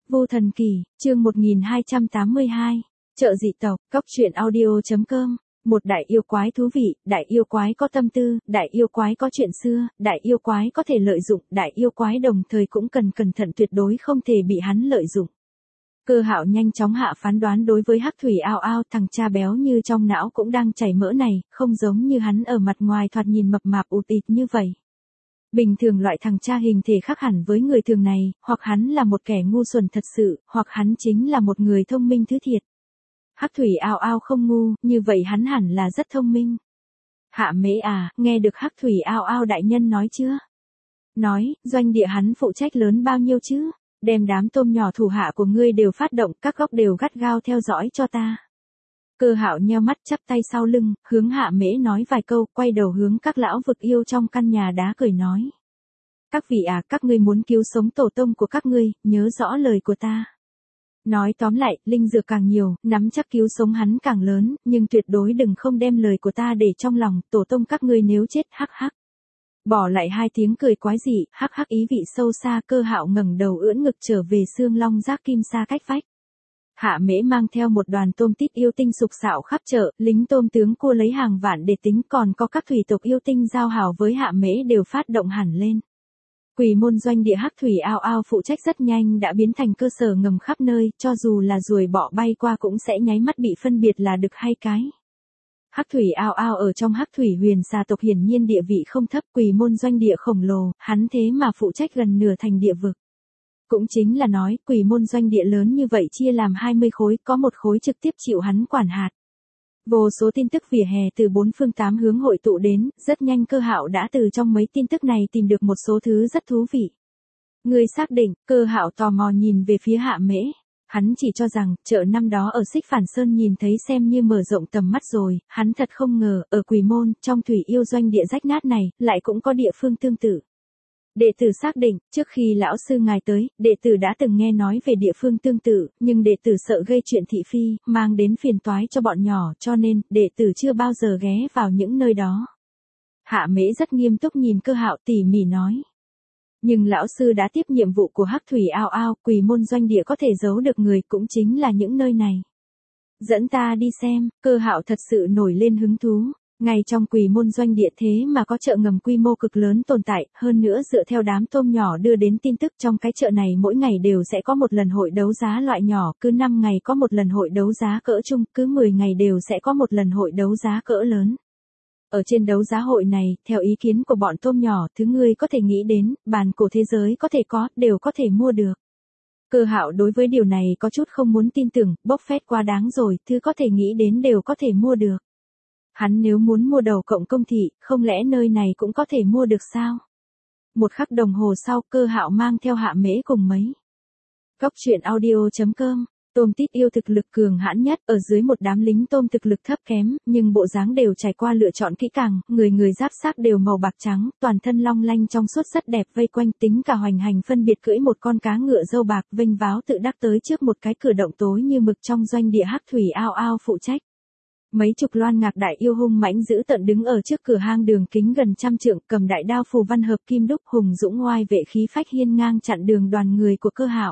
Vô Thần Kỳ, chương 1282, Chợ dị tộc, Cóc truyện audio.com. Một đại yêu quái thú vị, đại yêu quái có tâm tư, đại yêu quái có chuyện xưa, đại yêu quái có thể lợi dụng, đại yêu quái đồng thời cũng cần cẩn thận tuyệt đối không thể bị hắn lợi dụng. Cơ Hạo nhanh chóng hạ phán đoán đối với Hắc Thủy Ao Ao, thằng cha béo như trong não cũng đang chảy mỡ này, không giống như hắn ở mặt ngoài thoạt nhìn mập mạp ụt ịt như vậy. Bình thường loại thằng cha hình thể khác hẳn với người thường này, hoặc hắn là một kẻ ngu xuẩn thật sự, hoặc hắn chính là một người thông minh thứ thiệt. Hắc Thủy Ao Ao không ngu, như vậy hắn hẳn là rất thông minh. Hạ Mễ à, nghe được Hắc Thủy Ao Ao đại nhân nói chưa? Nói, doanh địa hắn phụ trách lớn bao nhiêu chứ? Đem đám tôm nhỏ thủ hạ của ngươi đều phát động, các góc đều gắt gao theo dõi cho ta. Cơ Hạo nheo mắt chắp tay sau lưng, hướng Hạ Mễ nói vài câu, quay đầu hướng các lão vực yêu trong căn nhà đá cười nói. Các vị à, các ngươi muốn cứu sống tổ tông của các ngươi, nhớ rõ lời của ta. Nói tóm lại, linh dược càng nhiều, nắm chắc cứu sống hắn càng lớn, nhưng tuyệt đối đừng không đem lời của ta để trong lòng, tổ tông các ngươi nếu chết hắc hắc. Bỏ lại hai tiếng cười quái dị, hắc hắc ý vị sâu xa. Cơ Hạo ngẩng đầu ưỡn ngực trở về xương long giác kim sa cách vách. Hạ Mễ mang theo một đoàn tôm tít yêu tinh sục sạo khắp chợ, lính tôm tướng cua lấy hàng vạn để tính, còn có các thủy tộc yêu tinh giao hảo với Hạ Mễ đều phát động hẳn lên. Quỷ môn doanh địa Hắc Thủy Ao Ao phụ trách rất nhanh đã biến thành cơ sở ngầm khắp nơi, cho dù là ruồi bọ bay qua cũng sẽ nháy mắt bị phân biệt là đực hay cái. Hắc Thủy Ao Ao ở trong Hắc Thủy Huyền Xà tộc hiển nhiên địa vị không thấp, quỷ môn doanh địa khổng lồ, hắn thế mà phụ trách gần nửa thành địa vực. Cũng chính là nói, quỷ môn doanh địa lớn như vậy chia làm 20 khối, có một khối trực tiếp chịu hắn quản hạt. Vô số tin tức vỉa hè từ bốn phương tám hướng hội tụ đến, rất nhanh Cơ Hạo đã từ trong mấy tin tức này tìm được một số thứ rất thú vị. Người xác định, Cơ Hạo tò mò nhìn về phía Hạ Mễ. Hắn chỉ cho rằng, chợ năm đó ở Xích Phản Sơn nhìn thấy xem như mở rộng tầm mắt rồi, hắn thật không ngờ, ở Quỷ Môn, trong thủy yêu doanh địa rách nát này, lại cũng có địa phương tương tự. Đệ tử xác định, trước khi lão sư ngài tới, đệ tử đã từng nghe nói về địa phương tương tự, nhưng đệ tử sợ gây chuyện thị phi, mang đến phiền toái cho bọn nhỏ, cho nên, đệ tử chưa bao giờ ghé vào những nơi đó. Hạ Mễ rất nghiêm túc nhìn Cơ Hạo tỉ mỉ nói. Nhưng lão sư đã tiếp nhiệm vụ của Hắc Thủy Ao Ao, quỷ môn doanh địa có thể giấu được người cũng chính là những nơi này. Dẫn ta đi xem. Cơ Hạo thật sự nổi lên hứng thú. Ngay trong quỷ môn doanh địa thế mà có chợ ngầm quy mô cực lớn tồn tại, hơn nữa dựa theo đám tôm nhỏ đưa đến tin tức trong cái chợ này mỗi ngày đều sẽ có một lần hội đấu giá loại nhỏ, cứ 5 ngày có một lần hội đấu giá cỡ trung, cứ 10 ngày đều sẽ có một lần hội đấu giá cỡ lớn. Ở trên đấu giá hội này, theo ý kiến của bọn tôm nhỏ, thứ ngươi có thể nghĩ đến, bàn cổ thế giới có thể có, đều có thể mua được. Cơ Hạo đối với điều này có chút không muốn tin tưởng, bốc phét quá đáng rồi, thứ có thể nghĩ đến đều có thể mua được. Hắn nếu muốn mua đầu cộng công thị, không lẽ nơi này cũng có thể mua được sao? Một khắc đồng hồ sau, Cơ Hạo mang theo Hạ Mễ cùng mấy. Cóc truyện audio.com. Tôm tít yêu thực lực cường hãn nhất, ở dưới một đám lính tôm thực lực thấp kém, nhưng bộ dáng đều trải qua lựa chọn kỹ càng, người giáp xác đều màu bạc trắng, toàn thân long lanh trong suốt rất đẹp, vây quanh tính cả hoành hành phân biệt cưỡi một con cá ngựa râu bạc, vênh váo tự đắc tới trước một cái cửa động tối như mực trong doanh địa Hắc Thủy Ao Ao phụ trách. Mấy chục loan ngạc đại yêu hung mãnh dữ tợn đứng ở trước cửa hang đường kính gần 100 trượng, cầm đại đao phù văn hợp kim đúc, hùng dũng ngoai vệ khí phách hiên ngang chặn đường đoàn người của Cơ Hạo.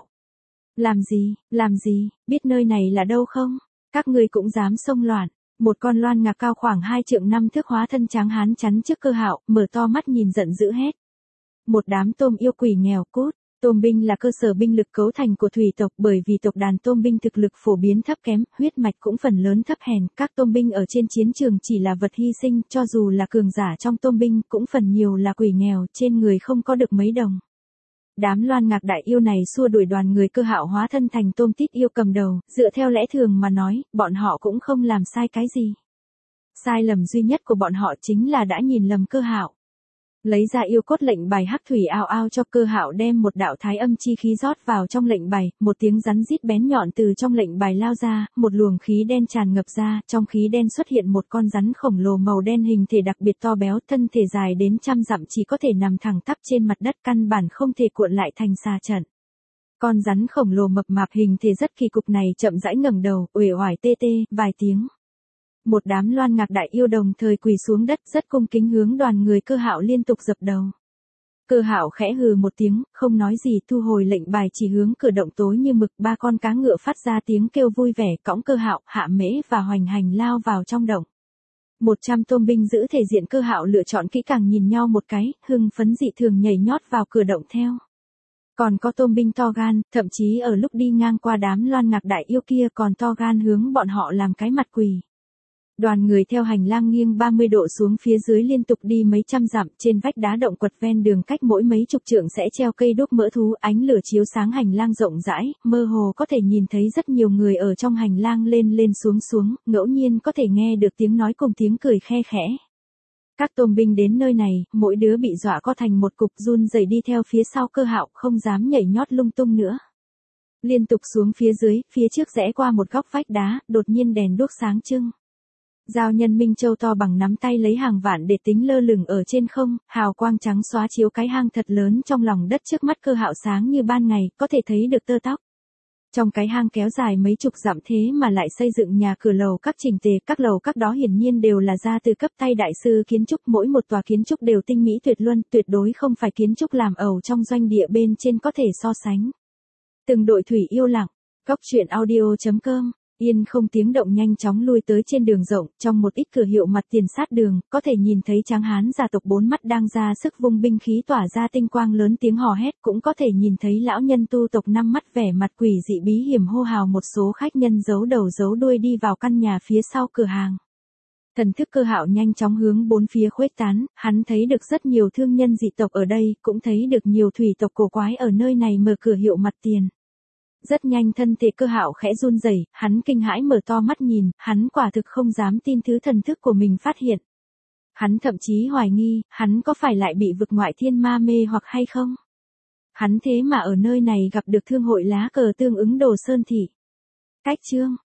Làm gì, biết nơi này là đâu không? Các ngươi cũng dám xông loạn. Một con loan ngạc cao khoảng 2 trượng 5 thước hóa thân tráng hán chắn trước Cơ Hạo, mở to mắt nhìn giận dữ hét. Một đám tôm yêu quỷ nghèo cốt. Tôm binh là cơ sở binh lực cấu thành của thủy tộc, bởi vì tộc đàn tôm binh thực lực phổ biến thấp kém, huyết mạch cũng phần lớn thấp hèn, các tôm binh ở trên chiến trường chỉ là vật hy sinh, cho dù là cường giả trong tôm binh cũng phần nhiều là quỷ nghèo, trên người không có được mấy đồng. Đám loan ngạc đại yêu này xua đuổi đoàn người Cơ Hạo hóa thân thành tôm tít yêu cầm đầu, dựa theo lẽ thường mà nói, bọn họ cũng không làm sai cái gì. Sai lầm duy nhất của bọn họ chính là đã nhìn lầm Cơ Hạo. Lấy ra yêu cốt lệnh bài Hắc Thủy Ao Ao cho Cơ Hạo đem một đạo thái âm chi khí rót vào trong lệnh bài, một tiếng rắn rít bén nhọn từ trong lệnh bài lao ra, một luồng khí đen tràn ngập ra, trong khí đen xuất hiện một con rắn khổng lồ màu đen hình thể đặc biệt to béo, thân thể dài đến 100 dặm, chỉ có thể nằm thẳng tắp trên mặt đất, căn bản không thể cuộn lại thành xà trận. Con rắn khổng lồ mập mạp hình thể rất kỳ cục này chậm rãi ngẩng đầu, uể oải tê tê vài tiếng. Một đám loan ngạc đại yêu đồng thời quỳ xuống đất, rất cung kính hướng đoàn người Cơ Hạo liên tục dập đầu. Cơ Hạo khẽ hừ một tiếng, không nói gì, thu hồi lệnh bài, chỉ hướng cửa động tối như mực. Ba con cá ngựa phát ra tiếng kêu vui vẻ, cõng Cơ Hạo, Hạ Mễ và Hoành Hành lao vào trong động. 100 tôm binh giữ thể diện. Cơ Hạo lựa chọn kỹ càng, nhìn nhau một cái, hưng phấn dị thường nhảy nhót vào cửa động theo. Còn có tôm binh to gan, thậm chí ở lúc đi ngang qua đám Loan Ngạc đại yêu kia còn to gan hướng bọn họ làm cái mặt quỳ. Đoàn người theo hành lang nghiêng 30 độ xuống phía dưới, liên tục đi mấy trăm dặm. Trên vách đá động quật ven đường cách mỗi mấy chục trượng sẽ treo cây đuốc mỡ thú, ánh lửa chiếu sáng hành lang rộng rãi, mơ hồ có thể nhìn thấy rất nhiều người ở trong hành lang lên lên xuống xuống, ngẫu nhiên có thể nghe được tiếng nói cùng tiếng cười khe khẽ. Các tôm binh đến nơi này, mỗi đứa bị dọa co thành một cục, run rẩy đi theo phía sau Cơ Hạo, không dám nhảy nhót lung tung nữa. Liên tục xuống phía dưới, phía trước rẽ qua một góc vách đá, đột nhiên đèn đuốc sáng trưng. Giao nhân minh châu to bằng nắm tay lấy hàng vạn để tính lơ lửng ở trên không, hào quang trắng xóa chiếu cái hang thật lớn trong lòng đất trước mắt Cơ Hạo, sáng như ban ngày, có thể thấy được tơ tóc. Trong cái hang kéo dài mấy chục dặm thế mà lại xây dựng nhà cửa lầu các chỉnh tề, các lầu các đó hiển nhiên đều là ra từ cấp tay đại sư kiến trúc, mỗi một tòa kiến trúc đều tinh mỹ tuyệt luân, tuyệt đối không phải kiến trúc làm ẩu trong doanh địa bên trên có thể so sánh. Từng đội thủy yêu lặng, Góc truyện audio.com. Yên không tiếng động nhanh chóng lui tới trên đường rộng, trong một ít cửa hiệu mặt tiền sát đường, có thể nhìn thấy tráng hán gia tộc 4 mắt đang ra sức vung binh khí tỏa ra tinh quang, lớn tiếng hò hét, cũng có thể nhìn thấy lão nhân tu tộc 5 mắt vẻ mặt quỷ dị bí hiểm hô hào. Một số khách nhân giấu đầu giấu đuôi đi vào căn nhà phía sau cửa hàng. Thần thức Cơ Hạo nhanh chóng hướng bốn phía khuếch tán, hắn thấy được rất nhiều thương nhân dị tộc ở đây, cũng thấy được nhiều thủy tộc cổ quái ở nơi này mở cửa hiệu mặt tiền. Rất nhanh thân thể Cơ Hạo khẽ run rẩy, hắn kinh hãi mở to mắt nhìn, hắn quả thực không dám tin thứ thần thức của mình phát hiện. Hắn thậm chí hoài nghi, hắn có phải lại bị vực ngoại thiên ma mê hoặc hay không? Hắn thế mà ở nơi này gặp được thương hội lá cờ tương ứng Đồ Sơn Thị. Cách chương